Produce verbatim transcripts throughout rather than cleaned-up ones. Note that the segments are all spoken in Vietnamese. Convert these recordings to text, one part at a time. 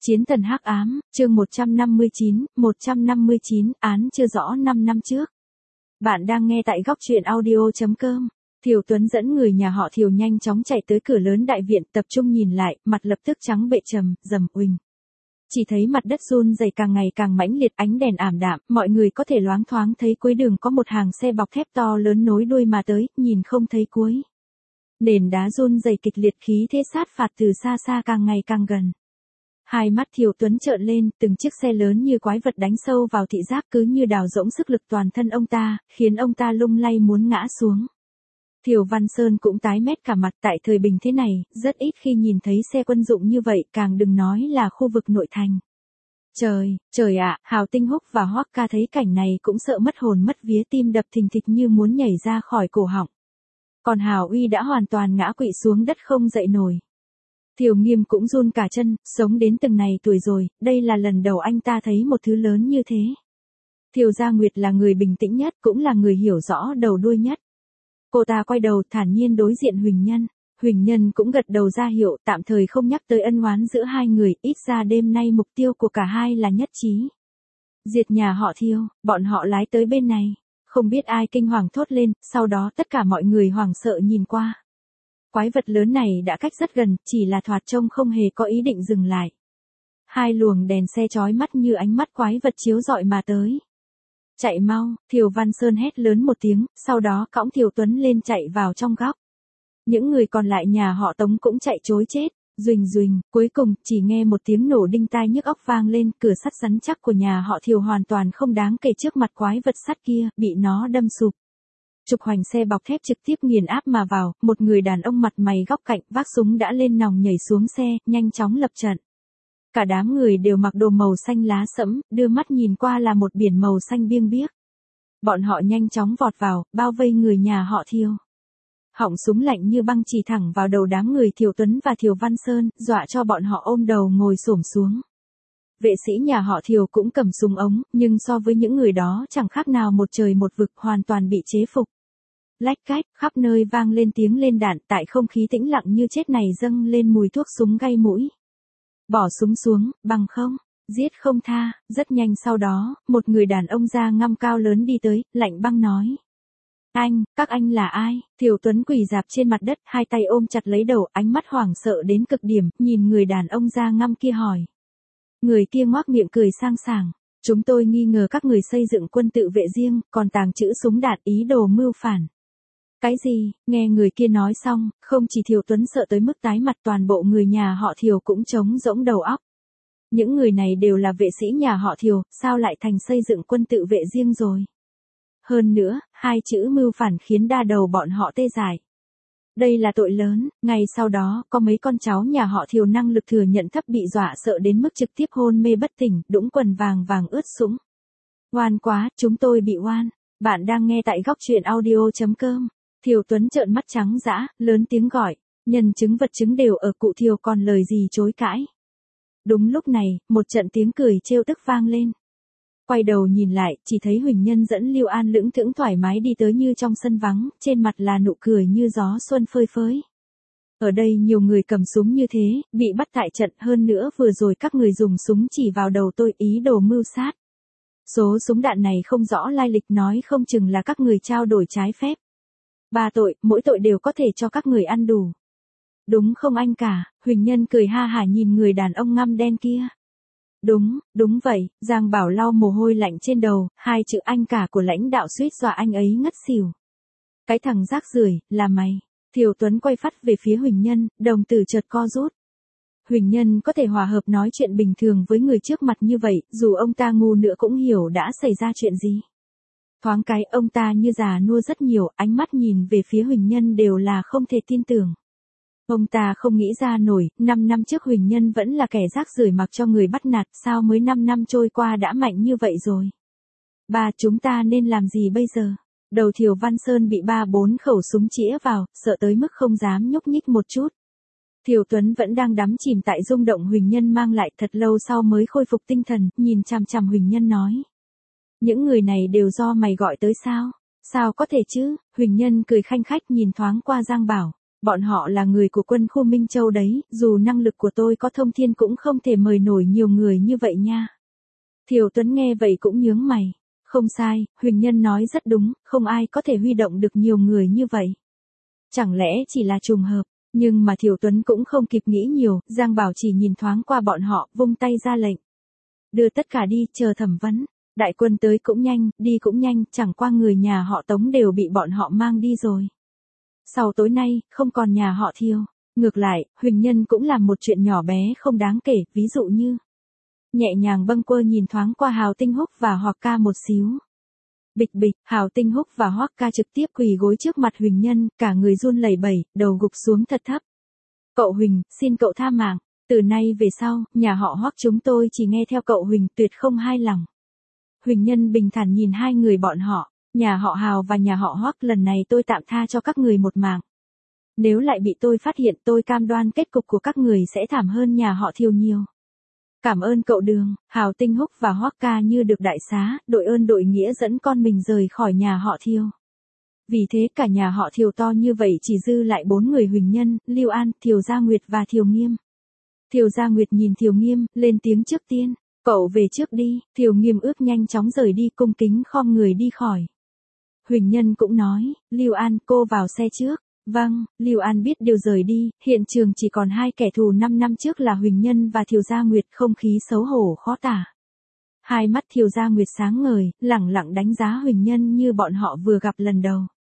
Chiến thần hắc ám, chương một trăm năm mươi chín, một trăm năm mươi chín, án chưa rõ năm năm trước. Bạn đang nghe tại góc truyện audio chấm com. Thiều Tuấn dẫn người nhà họ Thiều nhanh chóng chạy tới cửa lớn đại viện, tập trung nhìn lại, mặt lập tức trắng bệ trầm, rầm uỳnh. Chỉ thấy mặt đất run rẩy càng ngày càng mãnh liệt, ánh đèn ảm đạm, mọi người có thể loáng thoáng thấy cuối đường có một hàng xe bọc thép to lớn nối đuôi mà tới, nhìn không thấy cuối. Nền đá run rẩy kịch liệt, khí thế sát phạt từ xa xa càng ngày càng gần. Hai mắt Thiều Tuấn trợn lên, từng chiếc xe lớn như quái vật đánh sâu vào thị giác, cứ như đào rỗng sức lực toàn thân ông ta, khiến ông ta lung lay muốn ngã xuống. Thiều Văn Sơn cũng tái mét cả mặt, tại thời bình thế này, rất ít khi nhìn thấy xe quân dụng như vậy, càng đừng nói là khu vực nội thành. Trời, trời ạ, Hào Tinh Húc và Hoắc Ca thấy cảnh này cũng sợ mất hồn mất vía, tim đập thình thịch như muốn nhảy ra khỏi cổ họng. Còn Hào Uy đã hoàn toàn ngã quỵ xuống đất không dậy nổi. Thiều Nghiêm cũng run cả chân, sống đến từng này tuổi rồi, đây là lần đầu anh ta thấy một thứ lớn như thế. Thiều Gia Nguyệt là người bình tĩnh nhất, cũng là người hiểu rõ đầu đuôi nhất. Cô ta quay đầu thản nhiên đối diện Huỳnh Nhân. Huỳnh Nhân cũng gật đầu ra hiệu, tạm thời không nhắc tới ân oán giữa hai người, ít ra đêm nay mục tiêu của cả hai là nhất trí. Diệt nhà họ Thiều, bọn họ lái tới bên này. Không biết ai kinh hoàng thốt lên, sau đó tất cả mọi người hoảng sợ nhìn qua. Quái vật lớn này đã cách rất gần, chỉ là thoạt trông không hề có ý định dừng lại. Hai luồng đèn xe chói mắt như ánh mắt quái vật chiếu rọi mà tới. Chạy mau, Thiều Văn Sơn hét lớn một tiếng, sau đó cõng Thiều Tuấn lên chạy vào trong góc. Những người còn lại nhà họ Tống cũng chạy trối chết, ruỳnh ruỳnh, cuối cùng chỉ nghe một tiếng nổ đinh tai nhức óc vang lên, cửa sắt rắn chắc của nhà họ Thiều hoàn toàn không đáng kể trước mặt quái vật sắt kia, bị nó đâm sụp. Trục hoành xe bọc thép trực tiếp nghiền áp mà vào, một người đàn ông mặt mày góc cạnh vác súng đã lên nòng nhảy xuống xe, nhanh chóng lập trận. Cả đám người đều mặc đồ màu xanh lá sẫm, đưa mắt nhìn qua là một biển màu xanh biêng biếc. Bọn họ nhanh chóng vọt vào, bao vây người nhà họ Thiều. Họng súng lạnh như băng chỉ thẳng vào đầu đám người Thiều Tuấn và Thiều Văn Sơn, dọa cho bọn họ ôm đầu ngồi xổm xuống. Vệ sĩ nhà họ Thiều cũng cầm súng ống, nhưng so với những người đó chẳng khác nào một trời một vực, hoàn toàn bị chế phục. Lách cách, khắp nơi vang lên tiếng lên đạn, tại không khí tĩnh lặng như chết này dâng lên mùi thuốc súng gay mũi. Bỏ súng xuống, bằng không, giết không tha. Rất nhanh sau đó, một người đàn ông da ngăm cao lớn đi tới, lạnh băng nói. Anh, các anh là ai? Thiều Tuấn quỳ rạp trên mặt đất, hai tay ôm chặt lấy đầu, ánh mắt hoảng sợ đến cực điểm, nhìn người đàn ông da ngăm kia hỏi. Người kia ngoác miệng cười sang sảng. Chúng tôi nghi ngờ các người xây dựng quân tự vệ riêng, còn tàng trữ súng đạn, ý đồ mưu phản. Cái gì? Nghe người kia nói xong, không chỉ Thiều Tuấn sợ tới mức tái mặt, toàn bộ người nhà họ Thiều cũng trống rỗng đầu óc. Những người này đều là vệ sĩ nhà họ Thiều, sao lại thành xây dựng quân tự vệ riêng rồi? Hơn nữa, hai chữ mưu phản khiến đa đầu bọn họ tê dại. Đây là tội lớn. Ngay sau đó, có mấy con cháu nhà họ Thiều năng lực thừa nhận thấp bị dọa sợ đến mức trực tiếp hôn mê bất tỉnh, đũng quần vàng vàng ướt sũng. Oan quá, chúng tôi bị oan. Bạn đang nghe tại góc truyện audio chấm com. Thiều Tuấn trợn mắt trắng dã, lớn tiếng gọi. Nhân chứng vật chứng đều ở, cụ Thiều còn lời gì chối cãi. Đúng lúc này, một trận tiếng cười trêu tức vang lên. Quay đầu nhìn lại, chỉ thấy Huỳnh Nhân dẫn Lưu An lững thững thoải mái đi tới như trong sân vắng, trên mặt là nụ cười như gió xuân phơi phới. Ở đây nhiều người cầm súng như thế, bị bắt tại trận, hơn nữa vừa rồi các người dùng súng chỉ vào đầu tôi, ý đồ mưu sát. Số súng đạn này không rõ lai lịch, nói không chừng là các người trao đổi trái phép. Ba tội, mỗi tội đều có thể cho các người ăn đủ. Đúng không anh cả? Huỳnh Nhân cười ha hả nhìn người đàn ông ngăm đen kia. Đúng, đúng vậy. Giang Bảo lau mồ hôi lạnh trên đầu, hai chữ anh cả của lãnh đạo suýt dọa anh ấy ngất xỉu. Cái thằng rác rưởi, là mày. Thiều Tuấn quay phắt về phía Huỳnh Nhân, đồng tử chợt co rút. Huỳnh Nhân có thể hòa hợp nói chuyện bình thường với người trước mặt như vậy, dù ông ta ngu nữa cũng hiểu đã xảy ra chuyện gì. Thoáng cái ông ta như già nua rất nhiều, ánh mắt nhìn về phía Huỳnh Nhân đều là không thể tin tưởng. Ông ta không nghĩ ra nổi, năm năm trước Huỳnh Nhân vẫn là kẻ rác rưởi mặc cho người bắt nạt, sao mới năm năm trôi qua đã mạnh như vậy rồi. Ba, chúng ta nên làm gì bây giờ? Đầu Thiều Văn Sơn bị ba bốn khẩu súng chĩa vào, sợ tới mức không dám nhúc nhích một chút. Thiều Tuấn vẫn đang đắm chìm tại rung động Huỳnh Nhân mang lại, thật lâu sau mới khôi phục tinh thần, nhìn chằm chằm Huỳnh Nhân nói. Những người này đều do mày gọi tới sao? Sao có thể chứ? Huỳnh Nhân cười khanh khách nhìn thoáng qua Giang Bảo. Bọn họ là người của quân khu Minh Châu đấy, dù năng lực của tôi có thông thiên cũng không thể mời nổi nhiều người như vậy nha. Thiều Tuấn nghe vậy cũng nhướng mày. Không sai, Huỳnh Nhân nói rất đúng, không ai có thể huy động được nhiều người như vậy. Chẳng lẽ chỉ là trùng hợp, nhưng mà Thiều Tuấn cũng không kịp nghĩ nhiều, Giang Bảo chỉ nhìn thoáng qua bọn họ, vung tay ra lệnh. Đưa tất cả đi, chờ thẩm vấn. Đại quân tới cũng nhanh, đi cũng nhanh, chẳng qua người nhà họ Tống đều bị bọn họ mang đi rồi. Sau tối nay, không còn nhà họ Thiều. Ngược lại, Huỳnh Nhân cũng làm một chuyện nhỏ bé không đáng kể, ví dụ như nhẹ nhàng bâng quơ nhìn thoáng qua Hào Tinh Húc và Hoắc Ca một xíu. Bịch bịch, Hào Tinh Húc và Hoắc Ca trực tiếp quỳ gối trước mặt Huỳnh Nhân, cả người run lẩy bẩy, đầu gục xuống thật thấp. Cậu Huỳnh, xin cậu tha mạng, từ nay về sau, nhà họ Hoắc chúng tôi chỉ nghe theo cậu Huỳnh, tuyệt không hai lòng. Huỳnh Nhân bình thản nhìn hai người bọn họ, nhà họ Hào và nhà họ Hoắc, lần này tôi tạm tha cho các người một mạng. Nếu lại bị tôi phát hiện, tôi cam đoan kết cục của các người sẽ thảm hơn nhà họ Thiều nhiều. Cảm ơn cậu Đường. Hào Tinh Húc và Hoắc Ca như được đại xá, đội ơn đội nghĩa dẫn con mình rời khỏi nhà họ Thiều. Vì thế cả nhà họ Thiều to như vậy chỉ dư lại bốn người: Huỳnh Nhân, Lưu An, Thiều Gia Nguyệt và Thiều Nghiêm. Thiều Gia Nguyệt nhìn Thiều Nghiêm, lên tiếng trước tiên. Cậu về trước đi. Thiều Nghiêm ước nhanh chóng rời đi, cung kính khom người đi khỏi. Huỳnh Nhân cũng nói, Lưu An, cô vào xe trước. Vâng, Lưu An biết điều rời đi, hiện trường chỉ còn hai kẻ thù năm năm trước là Huỳnh Nhân và Thiều Gia Nguyệt, không khí xấu hổ khó tả. Hai mắt Thiều Gia Nguyệt sáng ngời, lẳng lặng đánh giá Huỳnh Nhân như bọn họ vừa gặp lần đầu.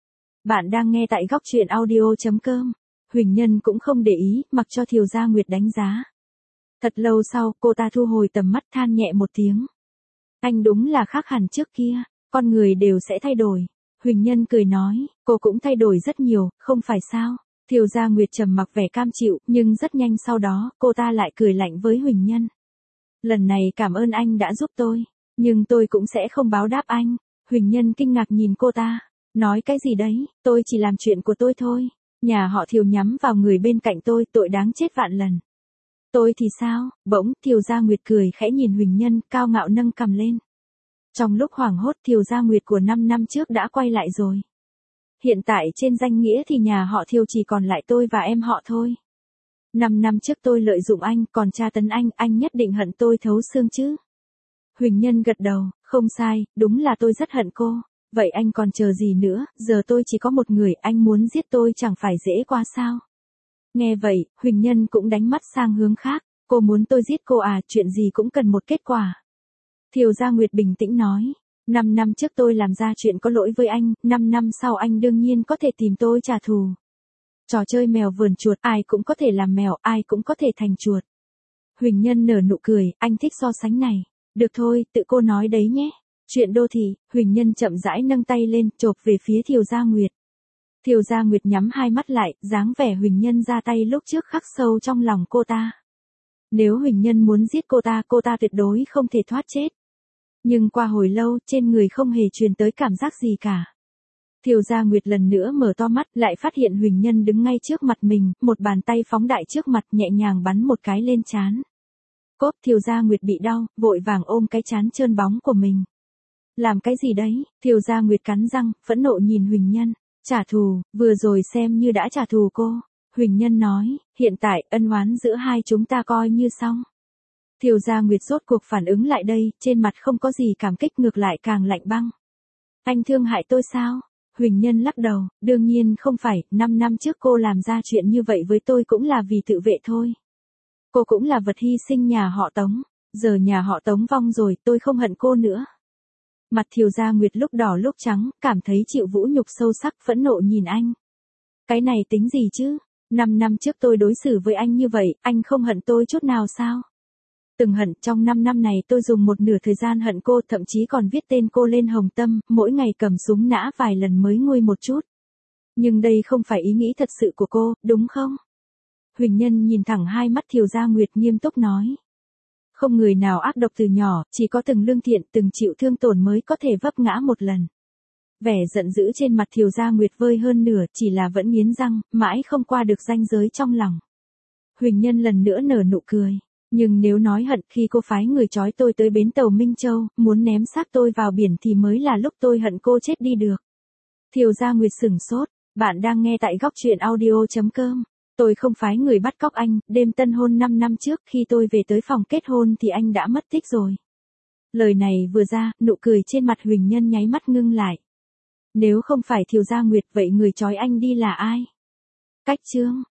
Bạn đang nghe tại góc truyện audio chấm com. Huỳnh Nhân cũng không để ý, mặc cho Thiều Gia Nguyệt đánh giá. Thật lâu sau, cô ta thu hồi tầm mắt, than nhẹ một tiếng. Anh đúng là khác hẳn trước kia, con người đều sẽ thay đổi. Huỳnh Nhân cười nói, cô cũng thay đổi rất nhiều, không phải sao? Thiều Gia Nguyệt trầm mặc vẻ cam chịu, nhưng rất nhanh sau đó, cô ta lại cười lạnh với Huỳnh Nhân. Lần này cảm ơn anh đã giúp tôi, nhưng tôi cũng sẽ không báo đáp anh. Huỳnh Nhân kinh ngạc nhìn cô ta, nói cái gì đấy, tôi chỉ làm chuyện của tôi thôi. Nhà họ Thiều nhắm vào người bên cạnh tôi, tội đáng chết vạn lần. Tôi thì sao? Bỗng, Thiều Gia Nguyệt cười khẽ nhìn Huỳnh Nhân, cao ngạo nâng cằm lên. Trong lúc hoảng hốt, Thiều Gia Nguyệt của năm năm trước đã quay lại rồi. Hiện tại trên danh nghĩa thì nhà họ Thiều chỉ còn lại tôi và em họ thôi. Năm năm trước tôi lợi dụng anh, còn tra tấn anh, anh nhất định hận tôi thấu xương chứ. Huỳnh Nhân gật đầu, không sai, đúng là tôi rất hận cô. Vậy anh còn chờ gì nữa, giờ tôi chỉ có một người, anh muốn giết tôi chẳng phải dễ quá sao? Nghe vậy, Huỳnh Nhân cũng đánh mắt sang hướng khác, cô muốn tôi giết cô à, chuyện gì cũng cần một kết quả. Thiều Gia Nguyệt bình tĩnh nói, năm năm trước tôi làm ra chuyện có lỗi với anh, năm năm sau anh đương nhiên có thể tìm tôi trả thù. Trò chơi mèo vườn chuột, ai cũng có thể làm mèo, ai cũng có thể thành chuột. Huỳnh Nhân nở nụ cười, anh thích so sánh này. Được thôi, tự cô nói đấy nhé. Chuyện đô thị, Huỳnh Nhân chậm rãi nâng tay lên, chộp về phía Thiều Gia Nguyệt. Thiều Gia Nguyệt nhắm hai mắt lại, dáng vẻ Huỳnh Nhân ra tay lúc trước khắc sâu trong lòng cô ta. Nếu Huỳnh Nhân muốn giết cô ta, cô ta tuyệt đối không thể thoát chết. Nhưng qua hồi lâu, trên người không hề truyền tới cảm giác gì cả. Thiều Gia Nguyệt lần nữa mở to mắt, lại phát hiện Huỳnh Nhân đứng ngay trước mặt mình, một bàn tay phóng đại trước mặt, nhẹ nhàng bắn một cái lên trán. Cốp, Thiều Gia Nguyệt bị đau, vội vàng ôm cái trán trơn bóng của mình. Làm cái gì đấy? Thiều Gia Nguyệt cắn răng, phẫn nộ nhìn Huỳnh Nhân. Trả thù, vừa rồi xem như đã trả thù cô. Huỳnh Nhân nói, hiện tại ân oán giữa hai chúng ta coi như xong. Thiều Gia Nguyệt rốt cuộc phản ứng lại đây, trên mặt không có gì cảm kích, ngược lại càng lạnh băng. Anh thương hại tôi sao? Huỳnh Nhân lắc đầu, đương nhiên không phải, năm năm trước cô làm ra chuyện như vậy với tôi cũng là vì tự vệ thôi. Cô cũng là vật hy sinh nhà họ Tống, giờ nhà họ Tống vong rồi, tôi không hận cô nữa. Mặt Thiều Gia Nguyệt lúc đỏ lúc trắng, cảm thấy chịu vũ nhục sâu sắc, phẫn nộ nhìn anh. Cái này tính gì chứ? Năm năm trước tôi đối xử với anh như vậy, anh không hận tôi chút nào sao? Từng hận, trong năm năm này tôi dùng một nửa thời gian hận cô, thậm chí còn viết tên cô lên hồng tâm, mỗi ngày cầm súng nã vài lần mới nguôi một chút. Nhưng đây không phải ý nghĩ thật sự của cô, đúng không? Huỳnh Nhân nhìn thẳng hai mắt Thiều Gia Nguyệt, nghiêm túc nói. Không người nào ác độc từ nhỏ, chỉ có từng lương thiện, từng chịu thương tổn mới có thể vấp ngã một lần. Vẻ giận dữ trên mặt Thiều Gia Nguyệt vơi hơn nửa, chỉ là vẫn nghiến răng, mãi không qua được ranh giới trong lòng. Huỳnh Nhân lần nữa nở nụ cười. Nhưng nếu nói hận, khi cô phái người trói tôi tới bến tàu Minh Châu, muốn ném xác tôi vào biển thì mới là lúc tôi hận cô chết đi được. Thiều Gia Nguyệt sửng sốt, Bạn đang nghe tại góc truyện audio.com. Tôi không phải người bắt cóc anh, đêm tân hôn năm năm trước khi tôi về tới phòng kết hôn thì anh đã mất tích rồi. Lời này vừa ra, nụ cười trên mặt Huỳnh Nhân nháy mắt ngưng lại. Nếu không phải Thiều Gia Nguyệt vậy người trói anh đi là ai? Cách chương.